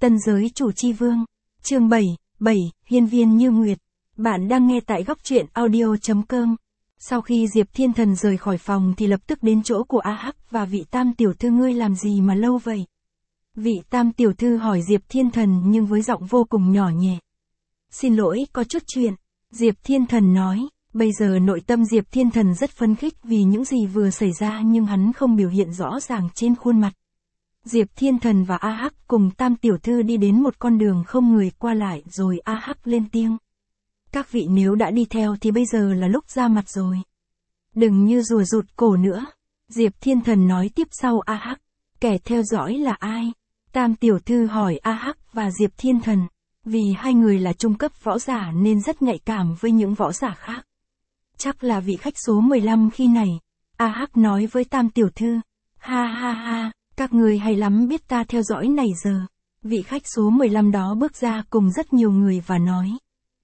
Tân giới chủ chi vương. Chương 7, hiên viên như nguyệt. Bạn đang nghe tại góc truyện audio.com. Sau khi Diệp Thiên Thần rời khỏi phòng thì lập tức đến chỗ của A Hắc và vị tam tiểu thư. Ngươi làm gì mà lâu vậy? Vị tam tiểu thư hỏi Diệp Thiên Thần nhưng với giọng vô cùng nhỏ nhẹ. Xin lỗi, có chút chuyện. Diệp Thiên Thần nói. Bây giờ nội tâm Diệp Thiên Thần rất phấn khích vì những gì vừa xảy ra nhưng hắn không biểu hiện rõ ràng trên khuôn mặt. Diệp Thiên Thần và A Hắc cùng tam tiểu thư đi đến một con đường không người qua lại rồi A Hắc lên tiếng. Các vị nếu đã đi theo thì bây giờ là lúc ra mặt rồi. Đừng như rùa rụt cổ nữa. Diệp Thiên Thần nói tiếp sau A Hắc. Kẻ theo dõi là ai? Tam tiểu thư hỏi A Hắc và Diệp Thiên Thần. Vì hai người là trung cấp võ giả nên rất nhạy cảm với những võ giả khác. Chắc là vị khách số 15 khi này. A Hắc nói với tam tiểu thư. Ha ha ha, các người hay lắm biết ta theo dõi này giờ. Vị khách số 15 đó bước ra cùng rất nhiều người và nói.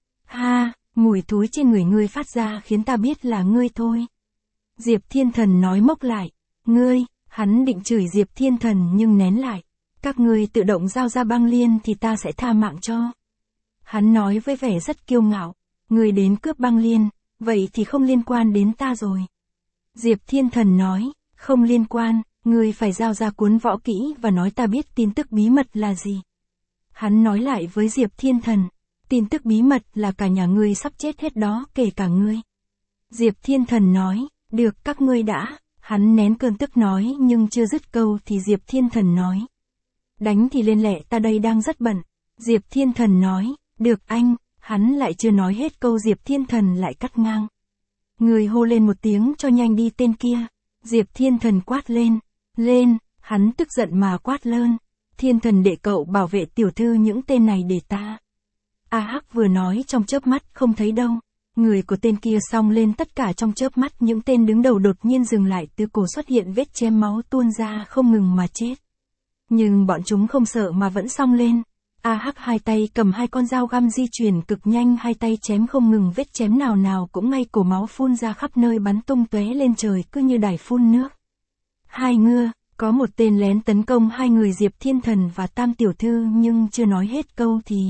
Ha, mùi thối trên người ngươi phát ra khiến ta biết là ngươi thôi. Diệp Thiên Thần nói mốc lại. Ngươi, hắn định chửi Diệp Thiên Thần nhưng nén lại. Các ngươi tự động giao ra băng liên thì ta sẽ tha mạng cho. Hắn nói với vẻ rất kiêu ngạo. Ngươi đến cướp băng liên, vậy thì không liên quan đến ta rồi. Diệp Thiên Thần nói, không liên quan, ngươi phải giao ra cuốn võ kỹ và nói ta biết tin tức bí mật là gì. Hắn nói lại với Diệp Thiên Thần, tin tức bí mật là cả nhà ngươi sắp chết hết đó, kể cả ngươi. Diệp Thiên Thần nói, được các ngươi đã. Hắn nén cơn tức nói nhưng chưa dứt câu thì Diệp Thiên Thần nói. Đánh thì lên lẹ, ta đây đang rất bận. Diệp Thiên Thần nói, được anh. Hắn lại chưa nói hết câu Diệp Thiên Thần lại cắt ngang. Người hô lên một tiếng cho nhanh đi tên kia. Diệp Thiên Thần quát lên. Lên, hắn tức giận mà quát lớn. Thiên Thần đệ cậu bảo vệ tiểu thư những tên này để ta. A Hắc vừa nói trong chớp mắt không thấy đâu. Người của tên kia xông lên tất cả trong chớp mắt những tên đứng đầu đột nhiên dừng lại từ cổ xuất hiện vết chém máu tuôn ra không ngừng mà chết. Nhưng bọn chúng không sợ mà vẫn xông lên. A Hắc hai tay cầm hai con dao găm di chuyển cực nhanh, hai tay chém không ngừng, vết chém nào nào cũng ngay cổ, máu phun ra khắp nơi bắn tung tóe lên trời cứ như đài phun nước. Hai ngựa, có một tên lén tấn công hai người Diệp Thiên Thần và tam tiểu thư nhưng chưa nói hết câu thì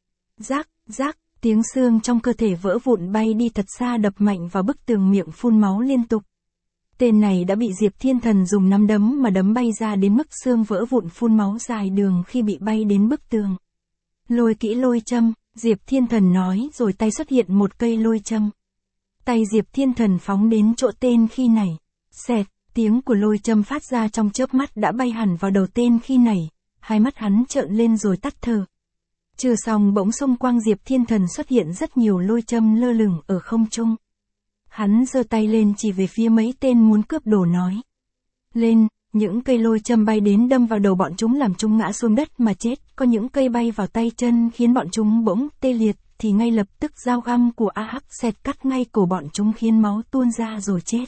rắc, rắc, tiếng xương trong cơ thể vỡ vụn bay đi thật xa đập mạnh vào bức tường, miệng phun máu liên tục. Tên này đã bị Diệp Thiên Thần dùng nắm đấm mà đấm bay ra đến mức xương vỡ vụn phun máu dài đường khi bị bay đến bức tường. Lôi kỹ lôi châm, Diệp Thiên Thần nói rồi tay xuất hiện một cây lôi châm. Tay Diệp Thiên Thần phóng đến chỗ tên khi này. Xẹt, tiếng của lôi châm phát ra trong chớp mắt đã bay hẳn vào đầu tên khi này. Hai mắt hắn trợn lên rồi tắt thở. Chưa xong bỗng xung quanh Diệp Thiên Thần xuất hiện rất nhiều lôi châm lơ lửng ở không trung. Hắn giơ tay lên chỉ về phía mấy tên muốn cướp đồ nói. Lên, những cây lôi châm bay đến đâm vào đầu bọn chúng làm chúng ngã xuống đất mà chết. Có những cây bay vào tay chân khiến bọn chúng bỗng tê liệt thì ngay lập tức dao găm của A Hắc xẹt cắt ngay cổ bọn chúng khiến máu tuôn ra rồi chết.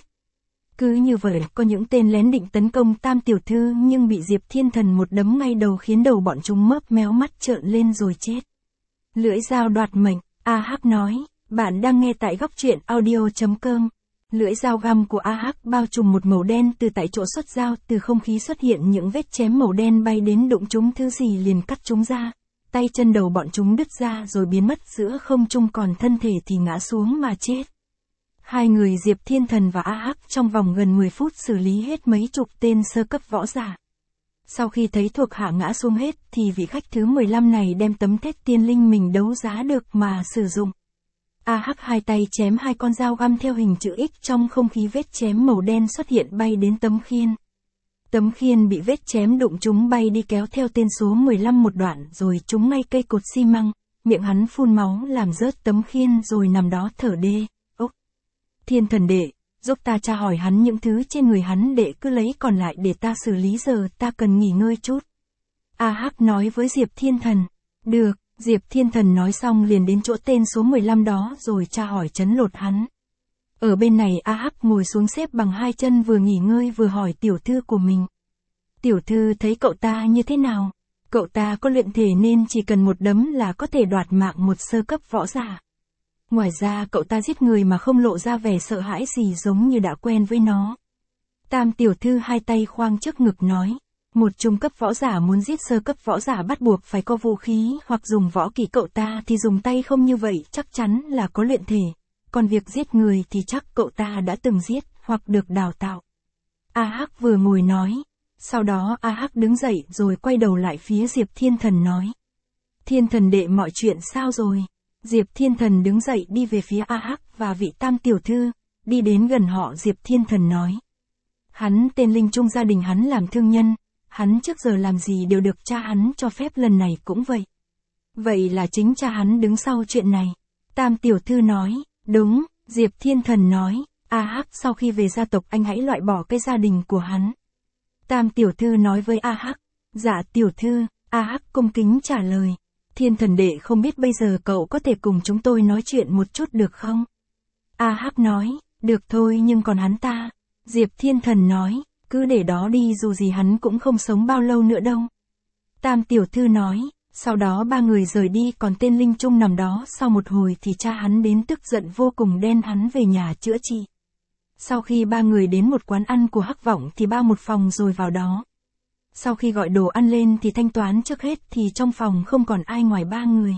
Cứ như vậy có những tên lén định tấn công tam tiểu thư nhưng bị Diệp Thiên Thần một đấm ngay đầu khiến đầu bọn chúng mớp méo mắt trợn lên rồi chết. Lưỡi dao đoạt mệnh, A Hắc nói. Bạn đang nghe tại góc truyện audio.com. Lưỡi dao găm của A Hắc bao trùm một màu đen từ tại chỗ xuất dao, từ không khí xuất hiện những vết chém màu đen bay đến đụng chúng thứ gì liền cắt chúng ra. Tay chân đầu bọn chúng đứt ra rồi biến mất giữa không trung, còn thân thể thì ngã xuống mà chết. Hai người Diệp Thiên Thần và A Hắc trong vòng gần 10 phút xử lý hết mấy chục tên sơ cấp võ giả. Sau khi thấy thuộc hạ ngã xuống hết thì vị khách thứ 15 này đem tấm thép tiên linh mình đấu giá được mà sử dụng. A Hắc hai tay chém hai con dao găm theo hình chữ X trong không khí, vết chém màu đen xuất hiện bay đến tấm khiên. Tấm khiên bị vết chém đụng chúng bay đi kéo theo tên số 15 một đoạn rồi trúng ngay cây cột xi măng, miệng hắn phun máu làm rớt tấm khiên rồi nằm đó thở đê. Ốc! Thiên Thần đệ, giúp ta tra hỏi hắn những thứ trên người hắn, đệ cứ lấy còn lại để ta xử lý, giờ ta cần nghỉ ngơi chút. A Hắc nói với Diệp Thiên Thần. Được. Diệp Thiên Thần nói xong liền đến chỗ tên số 15 đó rồi tra hỏi trấn lột hắn. Ở bên này A Hắc ngồi xuống xếp bằng hai chân, vừa nghỉ ngơi vừa hỏi tiểu thư của mình. Tiểu thư thấy cậu ta như thế nào? Cậu ta có luyện thể nên chỉ cần một đấm là có thể đoạt mạng một sơ cấp võ giả. Ngoài ra cậu ta giết người mà không lộ ra vẻ sợ hãi gì, giống như đã quen với nó. Tam tiểu thư hai tay khoang trước ngực nói. Một trung cấp võ giả muốn giết sơ cấp võ giả bắt buộc phải có vũ khí hoặc dùng võ kỹ, cậu ta thì dùng tay không, như vậy chắc chắn là có luyện thể. Còn việc giết người thì chắc cậu ta đã từng giết, hoặc được đào tạo. A Hắc vừa ngồi nói. Sau đó A Hắc đứng dậy rồi quay đầu lại phía Diệp Thiên Thần nói. Thiên Thần đệ, mọi chuyện sao rồi? Diệp Thiên Thần đứng dậy đi về phía A Hắc và vị Tam tiểu thư, đi đến gần họ. Diệp Thiên Thần nói. Hắn tên Linh Trung, gia đình hắn làm thương nhân, hắn trước giờ làm gì đều được cha hắn cho phép, lần này cũng vậy. Vậy là chính cha hắn đứng sau chuyện này. Tam tiểu thư nói. Đúng, Diệp Thiên Thần nói. A Hắc, sau khi về gia tộc anh hãy loại bỏ cái gia đình của hắn. Tam tiểu thư nói với A Hắc. Dạ tiểu thư. A Hắc cung kính trả lời. Thiên Thần đệ, không biết bây giờ cậu có thể cùng chúng tôi nói chuyện một chút được không? A Hắc nói. Được thôi, nhưng còn hắn ta? Diệp Thiên Thần nói. Cứ để đó đi, dù gì hắn cũng không sống bao lâu nữa đâu. Tam tiểu thư nói. Sau đó ba người rời đi, còn tên Linh Trung nằm đó. Sau một hồi thì cha hắn đến, tức giận vô cùng đen hắn về nhà chữa trị. Sau khi ba người đến một quán ăn của Hắc Vọng thì bao một phòng rồi vào đó. Sau khi gọi đồ ăn lên thì thanh toán trước hết thì trong phòng không còn ai ngoài ba người.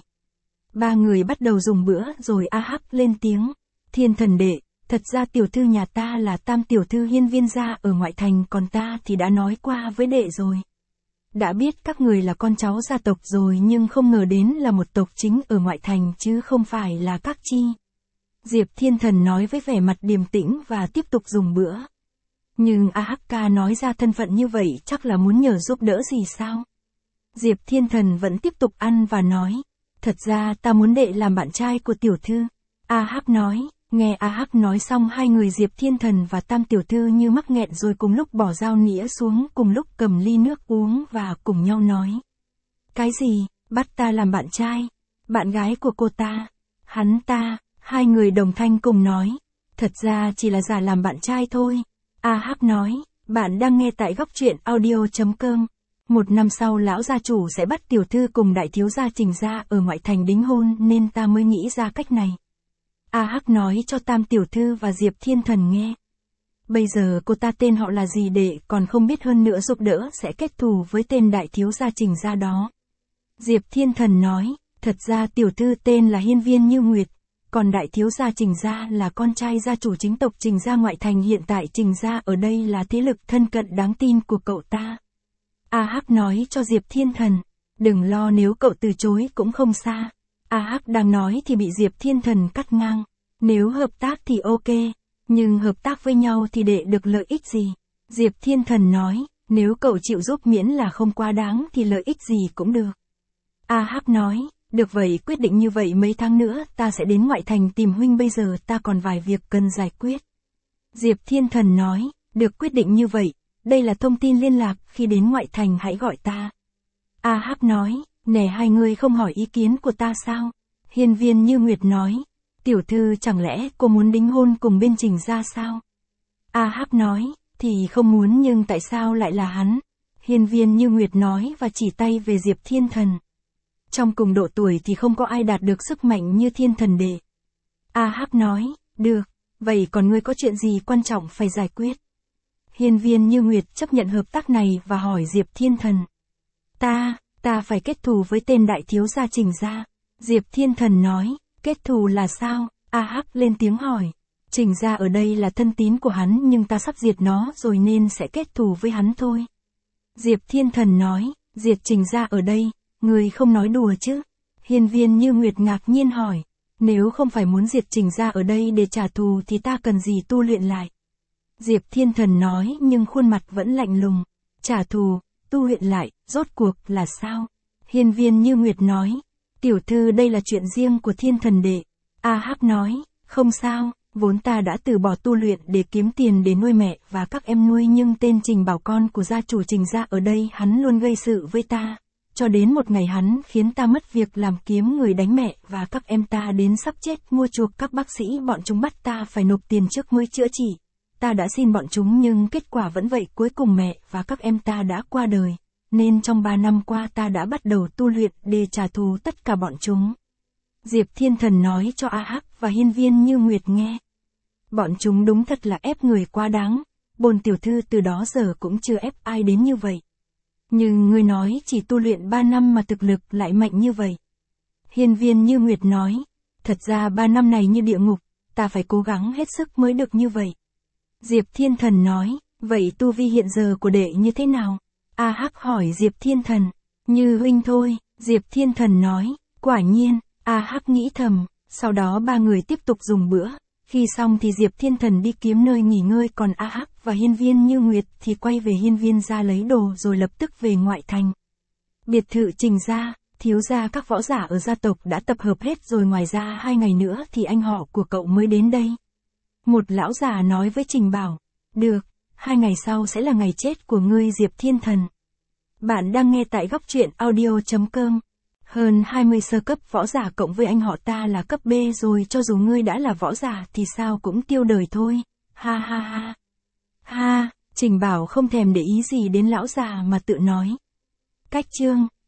Ba người bắt đầu dùng bữa rồi A Hắc lên tiếng. Thiên Thần đệ, thật ra tiểu thư nhà ta là Tam tiểu thư Hiên Viên gia ở ngoại thành, còn ta thì đã nói qua với đệ rồi. Đã biết các người là con cháu gia tộc rồi, nhưng không ngờ đến là một tộc chính ở ngoại thành chứ không phải là các chi. Diệp Thiên Thần nói với vẻ mặt điềm tĩnh và tiếp tục dùng bữa. Nhưng A Hắc ca nói ra thân phận như vậy chắc là muốn nhờ giúp đỡ gì sao? Diệp Thiên Thần vẫn tiếp tục ăn và nói. Thật ra ta muốn đệ làm bạn trai của tiểu thư. A Hắc nói. Nghe A Hắc nói xong, hai người Diệp Thiên Thần và Tam tiểu thư như mắc nghẹn rồi cùng lúc bỏ dao nĩa xuống, cùng lúc cầm ly nước uống và cùng nhau nói. Cái gì? Bắt ta làm bạn trai? Bạn gái của cô ta? Hắn ta? Hai người đồng thanh cùng nói. Thật ra chỉ là giả làm bạn trai thôi. A Hắc nói. Bạn đang nghe tại góc truyện audio.com. Một năm sau lão gia chủ sẽ bắt tiểu thư cùng đại thiếu gia Trình gia ở ngoại thành đính hôn, nên ta mới nghĩ ra cách này. A Hắc nói cho Tam tiểu thư và Diệp Thiên Thần nghe. Bây giờ cô ta tên họ là gì đệ còn không biết, hơn nữa giúp đỡ sẽ kết thù với tên đại thiếu gia Trình gia đó. Diệp Thiên Thần nói. Thật ra tiểu thư tên là Hiên Viên Như Nguyệt, còn đại thiếu gia Trình gia là con trai gia chủ chính tộc Trình gia ngoại thành, hiện tại Trình gia ở đây là thế lực thân cận đáng tin của cậu ta. A Hắc nói cho Diệp Thiên Thần. Đừng lo, nếu cậu từ chối cũng không xa. A Hắc đang nói thì bị Diệp Thiên Thần cắt ngang. Nếu hợp tác thì ok, nhưng hợp tác với nhau thì đệ được lợi ích gì? Diệp Thiên Thần nói. Nếu cậu chịu giúp miễn là không quá đáng thì lợi ích gì cũng được. A Hắc nói. Được vậy, quyết định như vậy, mấy tháng nữa ta sẽ đến ngoại thành tìm huynh, bây giờ ta còn vài việc cần giải quyết. Diệp Thiên Thần nói. Được, quyết định như vậy, đây là thông tin liên lạc, khi đến ngoại thành hãy gọi ta. A Hắc nói. Nè, hai người không hỏi ý kiến của ta sao? Hiên Viên Như Nguyệt nói. Tiểu thư, chẳng lẽ cô muốn đính hôn cùng bên Trình gia sao? A Hắc nói. Thì không muốn, nhưng tại sao lại là hắn? Hiên Viên Như Nguyệt nói và chỉ tay về Diệp Thiên Thần. Trong cùng độ tuổi thì không có ai đạt được sức mạnh như Thiên Thần đệ. A Hắc nói. Được, vậy còn ngươi có chuyện gì quan trọng phải giải quyết? Hiên Viên Như Nguyệt chấp nhận hợp tác này và hỏi Diệp Thiên Thần. Ta phải kết thù với tên đại thiếu gia Trình gia. Diệp Thiên Thần nói. Kết thù là sao? A Hắc lên tiếng hỏi. Trình gia ở đây là thân tín của hắn, nhưng ta sắp diệt nó rồi nên sẽ kết thù với hắn thôi. Diệp Thiên Thần nói. Diệt Trình gia ở đây? Người không nói đùa chứ? Hiên Viên Như Nguyệt ngạc nhiên hỏi. Nếu không phải muốn diệt Trình gia ở đây để trả thù thì ta cần gì tu luyện lại? Diệp Thiên Thần nói, nhưng khuôn mặt vẫn lạnh lùng. Trả thù, tu luyện lại, rốt cuộc là sao? Hiên Viên Như Nguyệt nói. Tiểu thư, đây là chuyện riêng của Thiên Thần đệ. A Hắc nói. Không sao, vốn ta đã từ bỏ tu luyện để kiếm tiền để nuôi mẹ và các em nuôi, nhưng tên Trình Bảo, con của gia chủ Trình gia ở đây, hắn luôn gây sự với ta. Cho đến một ngày hắn khiến ta mất việc làm, kiếm người đánh mẹ và các em ta đến sắp chết, mua chuộc các bác sĩ, bọn chúng bắt ta phải nộp tiền trước mới chữa trị. Ta đã xin bọn chúng nhưng kết quả vẫn vậy, cuối cùng mẹ và các em ta đã qua đời. Nên trong 3 năm qua ta đã bắt đầu tu luyện để trả thù tất cả bọn chúng. Diệp Thiên Thần nói cho A Hắc và Hiên Viên Như Nguyệt nghe. Bọn chúng đúng thật là ép người quá đáng. Bổn tiểu thư từ đó giờ cũng chưa ép ai đến như vậy. Nhưng ngươi nói chỉ tu luyện 3 năm mà thực lực lại mạnh như vậy. Hiên Viên Như Nguyệt nói, thật ra 3 năm này như địa ngục, ta phải cố gắng hết sức mới được như vậy. Diệp Thiên Thần nói, vậy tu vi hiện giờ của đệ như thế nào? A Hắc hỏi Diệp Thiên Thần, như huynh thôi, Diệp Thiên Thần nói, quả nhiên, A Hắc nghĩ thầm, sau đó ba người tiếp tục dùng bữa, khi xong thì Diệp Thiên Thần đi kiếm nơi nghỉ ngơi còn A Hắc và Hiên Viên Như Nguyệt thì quay về hiên viên gia lấy đồ rồi lập tức về ngoại thành. Biệt thự Trình gia, thiếu gia các võ giả ở gia tộc đã tập hợp hết rồi, ngoài ra 2 ngày nữa thì anh họ của cậu mới đến đây. Một lão già nói với Trình Bảo, được, 2 ngày sau sẽ là ngày chết của ngươi Diệp Thiên Thần. Bạn đang nghe tại góc truyện audio.com. Hơn 20 sơ cấp võ giả cộng với anh họ ta là cấp B rồi, cho dù ngươi đã là võ giả thì sao cũng tiêu đời thôi. Ha ha ha. Ha, Trình Bảo không thèm để ý gì đến lão già mà tự nói. Cách chương